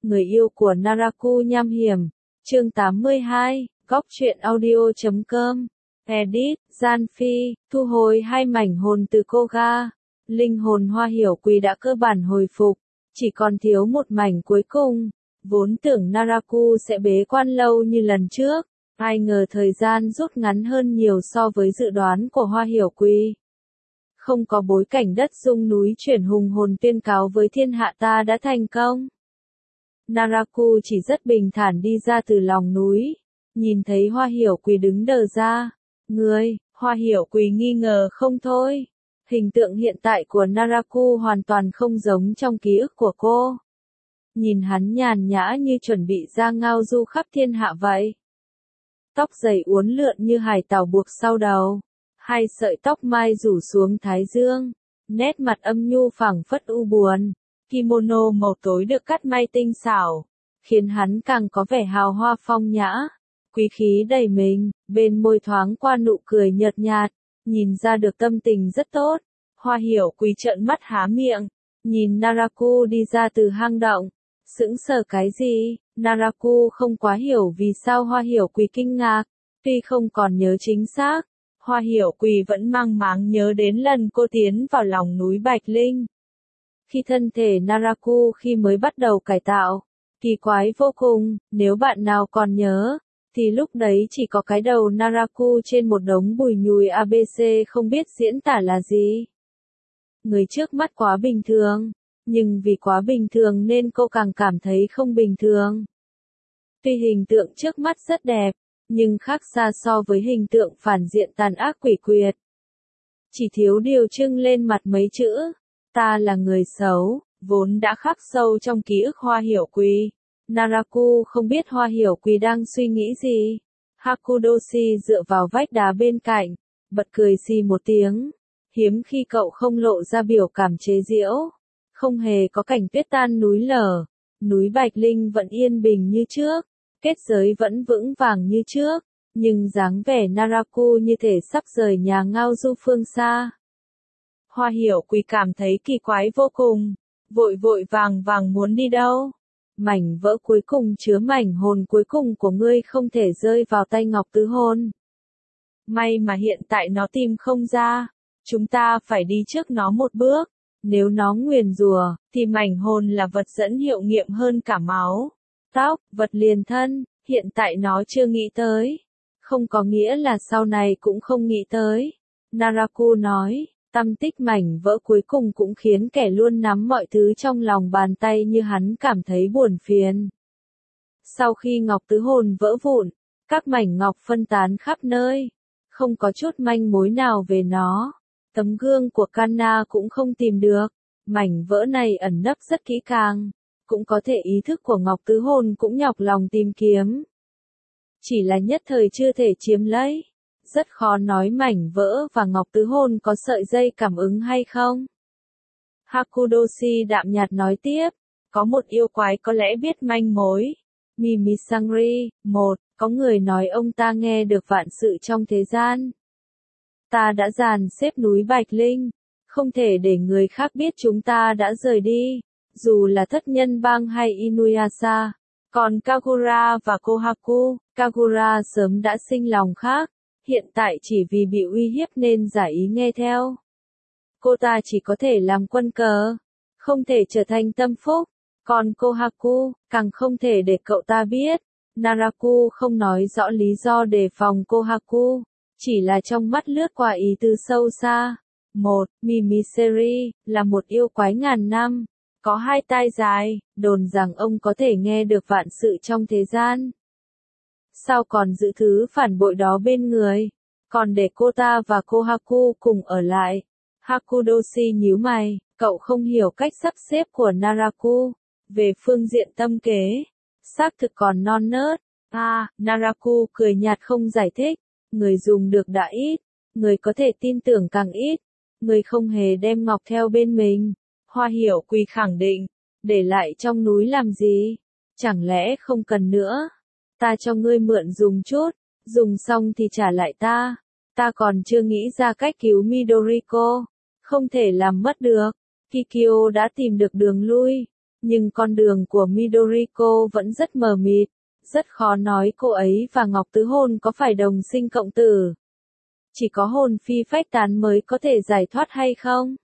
Người yêu của Naraku nham hiểm. Chương 82, góc truyện audio.com. Edit, Gian Phi, thu hồi hai mảnh hồn từ Koga. Linh hồn Hoa Hiểu Quỳ đã cơ bản hồi phục, chỉ còn thiếu một mảnh cuối cùng. Vốn tưởng Naraku sẽ bế quan lâu như lần trước, ai ngờ thời gian rút ngắn hơn nhiều so với dự đoán của Hoa Hiểu Quỳ. Không có bối cảnh đất rung núi chuyển hùng hồn tuyên cáo với thiên hạ ta đã thành công. Naraku chỉ rất bình thản đi ra từ lòng núi, nhìn thấy Hoa Hiểu Quỳ đứng đờ ra. Ngươi, Hoa Hiểu Quỳ nghi ngờ không thôi. Hình tượng hiện tại của Naraku hoàn toàn không giống trong ký ức của cô. Nhìn hắn nhàn nhã như chuẩn bị ra ngao du khắp thiên hạ vậy. Tóc dày uốn lượn như hải tảo buộc sau đầu. Hai sợi tóc mai rủ xuống thái dương. Nét mặt âm nhu phảng phất u buồn. Kimono màu tối được cắt may tinh xảo, khiến hắn càng có vẻ hào hoa phong nhã, quý khí đầy mình, bên môi thoáng qua nụ cười nhợt nhạt, nhìn ra được tâm tình rất tốt. Hoa Hiểu Quỳ trợn mắt há miệng, nhìn Naraku đi ra từ hang động, sững sờ cái gì? Naraku không quá hiểu vì sao Hoa Hiểu Quỳ kinh ngạc, tuy không còn nhớ chính xác, Hoa Hiểu Quỳ vẫn mang máng nhớ đến lần cô tiến vào lòng núi Bạch Linh. Khi thân thể Naraku khi mới bắt đầu cải tạo, kỳ quái vô cùng, nếu bạn nào còn nhớ, thì lúc đấy chỉ có cái đầu Naraku trên một đống bùi nhùi ABC không biết diễn tả là gì. Người trước mắt quá bình thường, nhưng vì quá bình thường nên cô càng cảm thấy không bình thường. Tuy hình tượng trước mắt rất đẹp, nhưng khác xa so với hình tượng phản diện tàn ác quỷ quyệt. Chỉ thiếu điều trưng lên mặt mấy chữ. Ta là người xấu, vốn đã khắc sâu trong ký ức Hoa Hiểu Quỳ. Naraku không biết Hoa Hiểu Quỳ đang suy nghĩ gì. Hakudoshi dựa vào vách đá bên cạnh, bật cười xì một tiếng. Hiếm khi cậu không lộ ra biểu cảm chế giễu. Không hề có cảnh tuyết tan núi lở. Núi Bạch Linh vẫn yên bình như trước. Kết giới vẫn vững vàng như trước. Nhưng dáng vẻ Naraku như thể sắp rời nhà ngao du phương xa. Hoa Hiểu Quỳ cảm thấy kỳ quái vô cùng, vội vội vàng muốn đi đâu. Mảnh vỡ cuối cùng chứa mảnh hồn cuối cùng của ngươi không thể rơi vào tay Ngọc Tứ Hôn. May mà hiện tại nó tìm không ra, chúng ta phải đi trước nó một bước. Nếu nó nguyền rủa, thì mảnh hồn là vật dẫn hiệu nghiệm hơn cả máu, tóc, vật liền thân, hiện tại nó chưa nghĩ tới. Không có nghĩa là sau này cũng không nghĩ tới. Naraku nói. Tâm tích mảnh vỡ cuối cùng cũng khiến kẻ luôn nắm mọi thứ trong lòng bàn tay như hắn cảm thấy buồn phiền. Sau khi Ngọc Tứ Hồn vỡ vụn, các mảnh ngọc phân tán khắp nơi, không có chút manh mối nào về nó. Tấm gương của Kanna cũng không tìm được, mảnh vỡ này ẩn nấp rất kỹ càng, cũng có thể ý thức của Ngọc Tứ Hồn cũng nhọc lòng tìm kiếm. Chỉ là nhất thời chưa thể chiếm lấy. Rất khó nói mảnh vỡ và Ngọc Tứ Hôn có sợi dây cảm ứng hay không. Hakudoshi đạm nhạt nói tiếp, có một yêu quái có lẽ biết manh mối. Mimisangri, có người nói ông ta nghe được vạn sự trong thế gian. Ta đã dàn xếp núi Bạch Linh, không thể để người khác biết chúng ta đã rời đi, dù là thất nhân bang hay Inuyasha. Còn Kagura và Kohaku, Kagura sớm đã sinh lòng khác. Hiện tại chỉ vì bị uy hiếp nên giả ý nghe theo. Cô ta chỉ có thể làm quân cờ, không thể trở thành tâm phúc. Còn Kohaku, càng không thể để cậu ta biết. Naraku không nói rõ lý do đề phòng Kohaku, chỉ là trong mắt lướt qua ý tư sâu xa. Mimiseri, là một yêu quái ngàn năm, có hai tai dài, đồn rằng ông có thể nghe được vạn sự trong thế gian. Sao còn giữ thứ phản bội đó bên người, còn để cô ta và Kohaku cùng ở lại. Hakudoshi nhíu mày, cậu không hiểu cách sắp xếp của Naraku, về phương diện tâm kế, xác thực còn non nớt. Naraku cười nhạt không giải thích, người dùng được đã ít, người có thể tin tưởng càng ít, người không hề đem ngọc theo bên mình. Hoa Hiểu Quỳ khẳng định, để lại trong núi làm gì, chẳng lẽ không cần nữa. Ta cho ngươi mượn dùng chút, dùng xong thì trả lại ta. Ta còn chưa nghĩ ra cách cứu Midoriko, không thể làm mất được. Kikyo đã tìm được đường lui, Nhưng con đường của Midoriko vẫn rất mờ mịt, rất khó nói cô ấy và Ngọc Tứ Hôn có phải đồng sinh cộng tử. Chỉ có hồn phi phách tán mới có thể giải thoát hay không?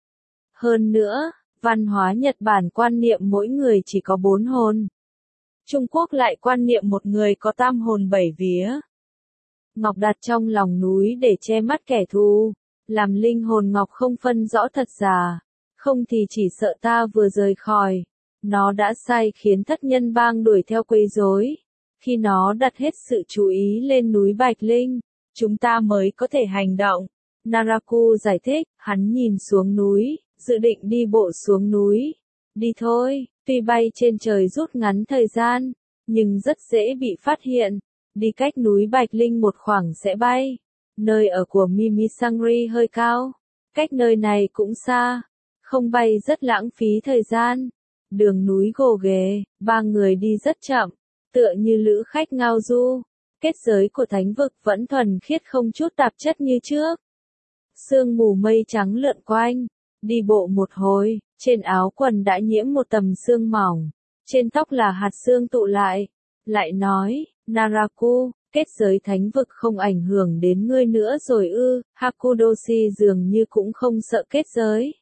Hơn nữa, văn hóa Nhật Bản quan niệm mỗi người chỉ có 4 hồn. Trung Quốc lại quan niệm một người có 8 hồn 7 vía. Ngọc đặt trong lòng núi để che mắt kẻ thù, làm linh hồn Ngọc không phân rõ thật giả, không thì chỉ sợ ta vừa rời khỏi. Nó đã sai khiến thất nhân bang đuổi theo quấy rối. Khi nó đặt hết sự chú ý lên núi Bạch Linh, chúng ta mới có thể hành động. Naraku giải thích, hắn nhìn xuống núi, dự định đi bộ xuống núi. Đi thôi, tuy bay trên trời rút ngắn thời gian, nhưng rất dễ bị phát hiện. Đi cách núi Bạch Linh một khoảng sẽ bay. Nơi ở của Mimisangri hơi cao, cách nơi này cũng xa, không bay rất lãng phí thời gian. Đường núi gồ ghề, 3 người đi rất chậm, tựa như lữ khách ngao du. Kết giới của thánh vực vẫn thuần khiết không chút tạp chất như trước. Sương mù mây trắng lượn quanh, đi bộ một hồi, trên áo quần đã nhiễm một tầng sương mỏng, trên tóc là hạt sương tụ lại. Lại nói, Naraku, kết giới thánh vực không ảnh hưởng đến ngươi nữa rồi ư? Hakudoshi dường như cũng không sợ kết giới.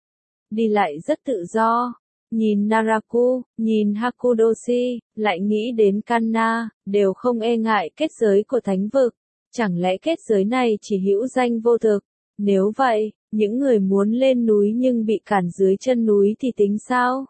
Đi lại rất tự do. Nhìn Naraku, nhìn Hakudoshi, lại nghĩ đến Kanna, đều không e ngại kết giới của thánh vực. Chẳng lẽ kết giới này chỉ hữu danh vô thực? Nếu vậy, những người muốn lên núi nhưng bị cản dưới chân núi thì tính sao?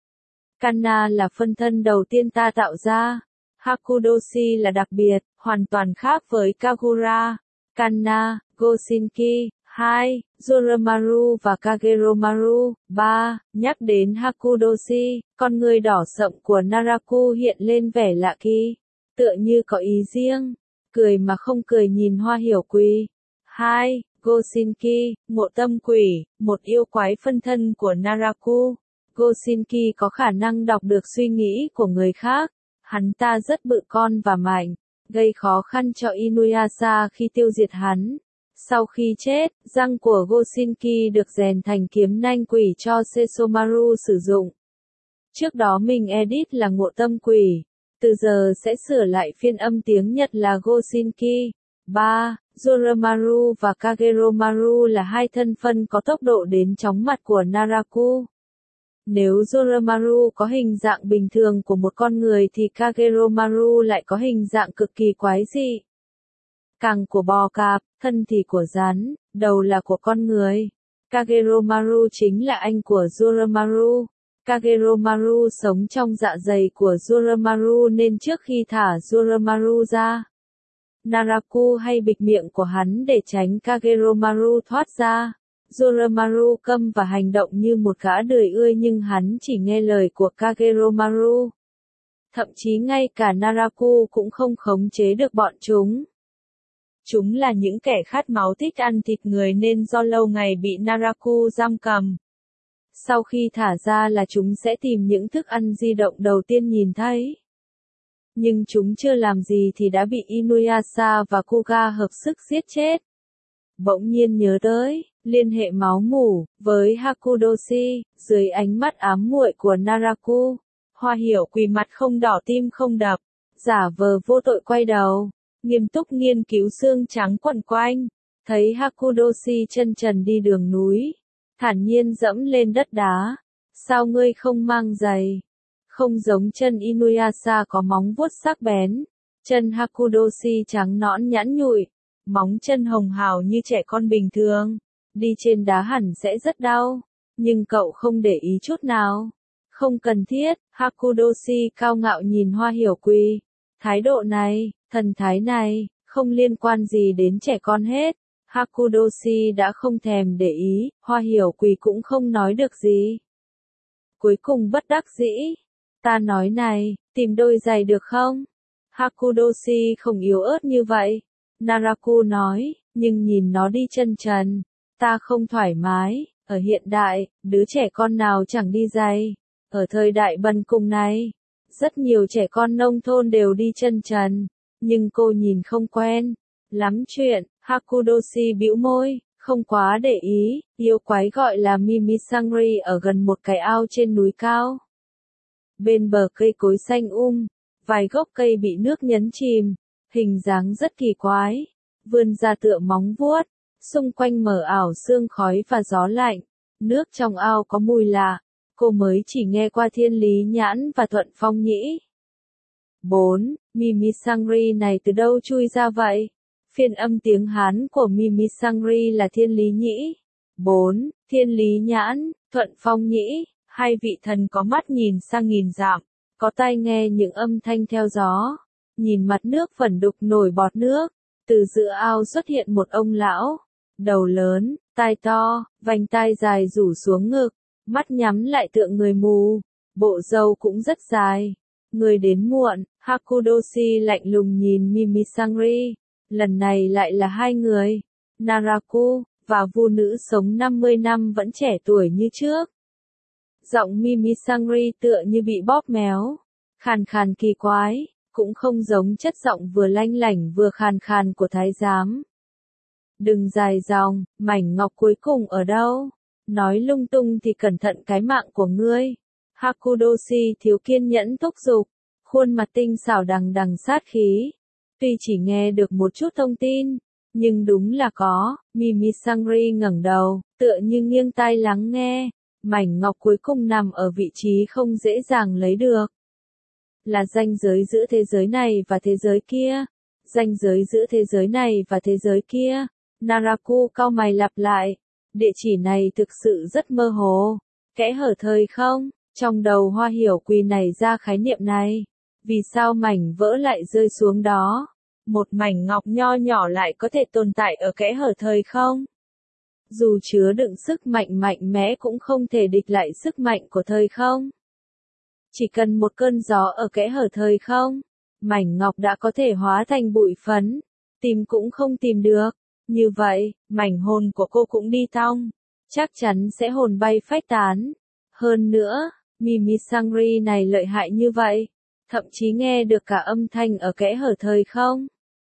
Kanna là phân thân đầu tiên ta tạo ra. Hakudoshi là đặc biệt, hoàn toàn khác với Kagura. Kanna, Goshinki, 2, Zoromaru và Kageromaru, 3, nhắc đến Hakudoshi, con người đỏ sậm của Naraku hiện lên vẻ lạ kỳ, tựa như có ý riêng, cười mà không cười nhìn Hoa Hiểu Quỳ. 2, Goshinki, Ngộ Tâm Quỷ, một yêu quái phân thân của Naraku. Goshinki có khả năng đọc được suy nghĩ của người khác, hắn ta rất bự con và mạnh, gây khó khăn cho Inuyasha khi tiêu diệt hắn. Sau khi chết, răng của Goshinki được rèn thành kiếm nanh quỷ cho Sesomaru sử dụng. Trước đó mình edit là Ngộ Tâm Quỷ, từ giờ sẽ sửa lại phiên âm tiếng Nhật là Goshinki. 3. Zoromaru và Kageromaru là hai thân phân có tốc độ đến chóng mặt của Naraku. Nếu Zoromaru có hình dạng bình thường của một con người thì Kageromaru lại có hình dạng cực kỳ quái dị. Cẳng của bò cạp, thân thì của rắn, đầu là của con người. Kageromaru chính là anh của Zoromaru. Kageromaru sống trong dạ dày của Zoromaru nên trước khi thả Zoromaru ra, Naraku hay bịt miệng của hắn để tránh Kageromaru thoát ra. Zoromaru câm và hành động như một gã đười ươi nhưng hắn chỉ nghe lời của Kageromaru. Thậm chí ngay cả Naraku cũng không khống chế được bọn chúng. Chúng là những kẻ khát máu thích ăn thịt người nên do lâu ngày bị Naraku giam cầm. Sau khi thả ra là chúng sẽ tìm những thức ăn di động đầu tiên nhìn thấy. Nhưng chúng chưa làm gì thì đã bị Inuyasha và Kuga hợp sức giết chết. Bỗng nhiên nhớ tới, liên hệ máu mủ, với Hakudoshi, dưới ánh mắt ám muội của Naraku. Hoa Hiểu Quỳ mặt không đỏ tim không đập, giả vờ vô tội quay đầu, nghiêm túc nghiên cứu xương trắng quẩn quanh, thấy Hakudoshi chân trần đi đường núi, thản nhiên dẫm lên đất đá. Sao ngươi không mang giày? Không giống chân Inuyasha có móng vuốt sắc bén, chân Hakudoshi trắng nõn nhẵn nhụi, móng chân hồng hào như trẻ con bình thường, đi trên đá hẳn sẽ rất đau, nhưng cậu không để ý chút nào. Không cần thiết, Hakudoshi cao ngạo nhìn Hoa Hiểu Quỳ. Thái độ này, thần thái này, không liên quan gì đến trẻ con hết. Hakudoshi đã không thèm để ý, Hoa Hiểu Quỳ cũng không nói được gì. Cuối cùng bất đắc dĩ. Ta nói này, tìm đôi giày được không? Hakudoshi không yếu ớt như vậy. Naraku nói, nhưng nhìn nó đi chân trần. Ta không thoải mái, ở hiện đại, đứa trẻ con nào chẳng đi giày. Ở thời đại bần cùng này, rất nhiều trẻ con nông thôn đều đi chân trần. Nhưng cô nhìn không quen. Lắm chuyện, Hakudoshi bĩu môi, không quá để ý. Yêu quái gọi là Mimisangri ở gần một cái ao trên núi cao. Bên bờ cây cối xanh vài gốc cây bị nước nhấn chìm, hình dáng rất kỳ quái, vươn ra tựa móng vuốt, xung quanh mờ ảo sương khói và gió lạnh, nước trong ao có mùi lạ, cô mới chỉ nghe qua Thiên Lý Nhãn và Thuận Phong Nhĩ. 4. Mimi Sangri này từ đâu chui ra vậy? Phiên âm tiếng Hán của Mimi Sangri là Thiên Lý Nhĩ. 4. Thiên Lý Nhãn, Thuận Phong Nhĩ, hai vị thần có mắt nhìn sang nghìn dặm, có tai nghe những âm thanh theo gió, nhìn mặt nước vẩn đục nổi bọt nước, từ giữa ao xuất hiện một ông lão, đầu lớn, tai to, vành tai dài rủ xuống ngực, mắt nhắm lại tựa người mù, bộ râu cũng rất dài. Người đến muộn, Hakudoshi lạnh lùng nhìn Mimi Sangri, lần này lại là hai người, Naraku, và vu nữ sống 50 năm vẫn trẻ tuổi như trước. Giọng Mimi Sangri tựa như bị bóp méo, khàn khàn kỳ quái, cũng không giống chất giọng vừa lanh lảnh vừa khàn khàn của thái giám. Đừng dài dòng, mảnh ngọc cuối cùng ở đâu? Nói lung tung thì cẩn thận cái mạng của ngươi. Hakudoshi thiếu kiên nhẫn thúc giục, khuôn mặt tinh xảo đằng đằng sát khí. Tuy chỉ nghe được một chút thông tin, nhưng đúng là có. Mimi Sangri ngẩng đầu, tựa như nghiêng tai lắng nghe. Mảnh ngọc cuối cùng nằm ở vị trí không dễ dàng lấy được. Là ranh giới giữa thế giới này và thế giới kia. Ranh giới giữa thế giới này và thế giới kia. Naraku cau mày lặp lại. Địa chỉ này thực sự rất mơ hồ. Kẽ hở thời không? Trong đầu Hoa Hiểu Quỳ nảy ra khái niệm này. Vì sao mảnh vỡ lại rơi xuống đó? Một mảnh ngọc nho nhỏ lại có thể tồn tại ở kẽ hở thời không? Dù chứa đựng sức mạnh mạnh mẽ cũng không thể địch lại sức mạnh của thời không. Chỉ cần một cơn gió ở kẽ hở thời không, mảnh ngọc đã có thể hóa thành bụi phấn, tìm cũng không tìm được. Như vậy, mảnh hồn của cô cũng đi thong, chắc chắn sẽ hồn bay phách tán. Hơn nữa, Mimi Sangri này lợi hại như vậy, thậm chí nghe được cả âm thanh ở kẽ hở thời không.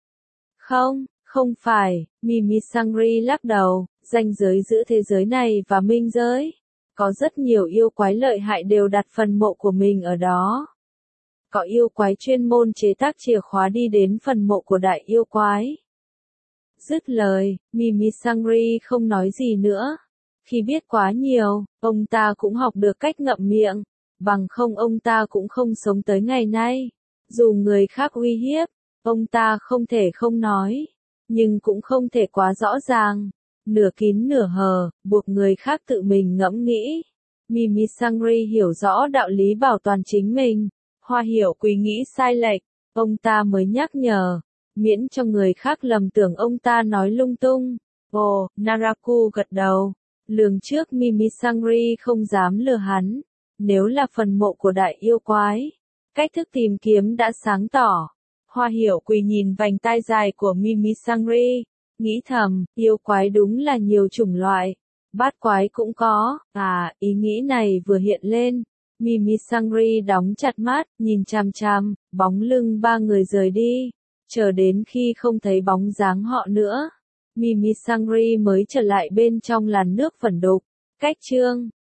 Không phải, Mimi Sangri lắc đầu, ranh giới giữa thế giới này và minh giới. Có rất nhiều yêu quái lợi hại đều đặt phần mộ của mình ở đó. Có yêu quái chuyên môn chế tác chìa khóa đi đến phần mộ của đại yêu quái. Dứt lời, Mimi Sangri không nói gì nữa. Khi biết quá nhiều, ông ta cũng học được cách ngậm miệng, bằng không ông ta cũng không sống tới ngày nay. Dù người khác uy hiếp, ông ta không thể không nói, nhưng cũng không thể quá rõ ràng, nửa kín nửa hờ, buộc người khác tự mình ngẫm nghĩ. Mimi Sangri hiểu rõ đạo lý bảo toàn chính mình. Hoa Hiểu Quỳ nghĩ sai lệch, ông ta mới nhắc nhở, miễn cho người khác lầm tưởng ông ta nói lung tung. Ồ, Naraku gật đầu, lường trước Mimi Sangri không dám lừa hắn. Nếu là phần mộ của đại yêu quái, cách thức tìm kiếm đã sáng tỏ. Hoa Hiểu Quỳ nhìn vành tai dài của Mimi Sangri, nghĩ thầm, yêu quái đúng là nhiều chủng loại, bát quái cũng có. Ý nghĩ này vừa hiện lên, Mimi Sangri đóng chặt mắt, nhìn chằm chằm, bóng lưng ba người rời đi, chờ đến khi không thấy bóng dáng họ nữa, Mimi Sangri mới trở lại bên trong làn nước vẩn đục. Cách chương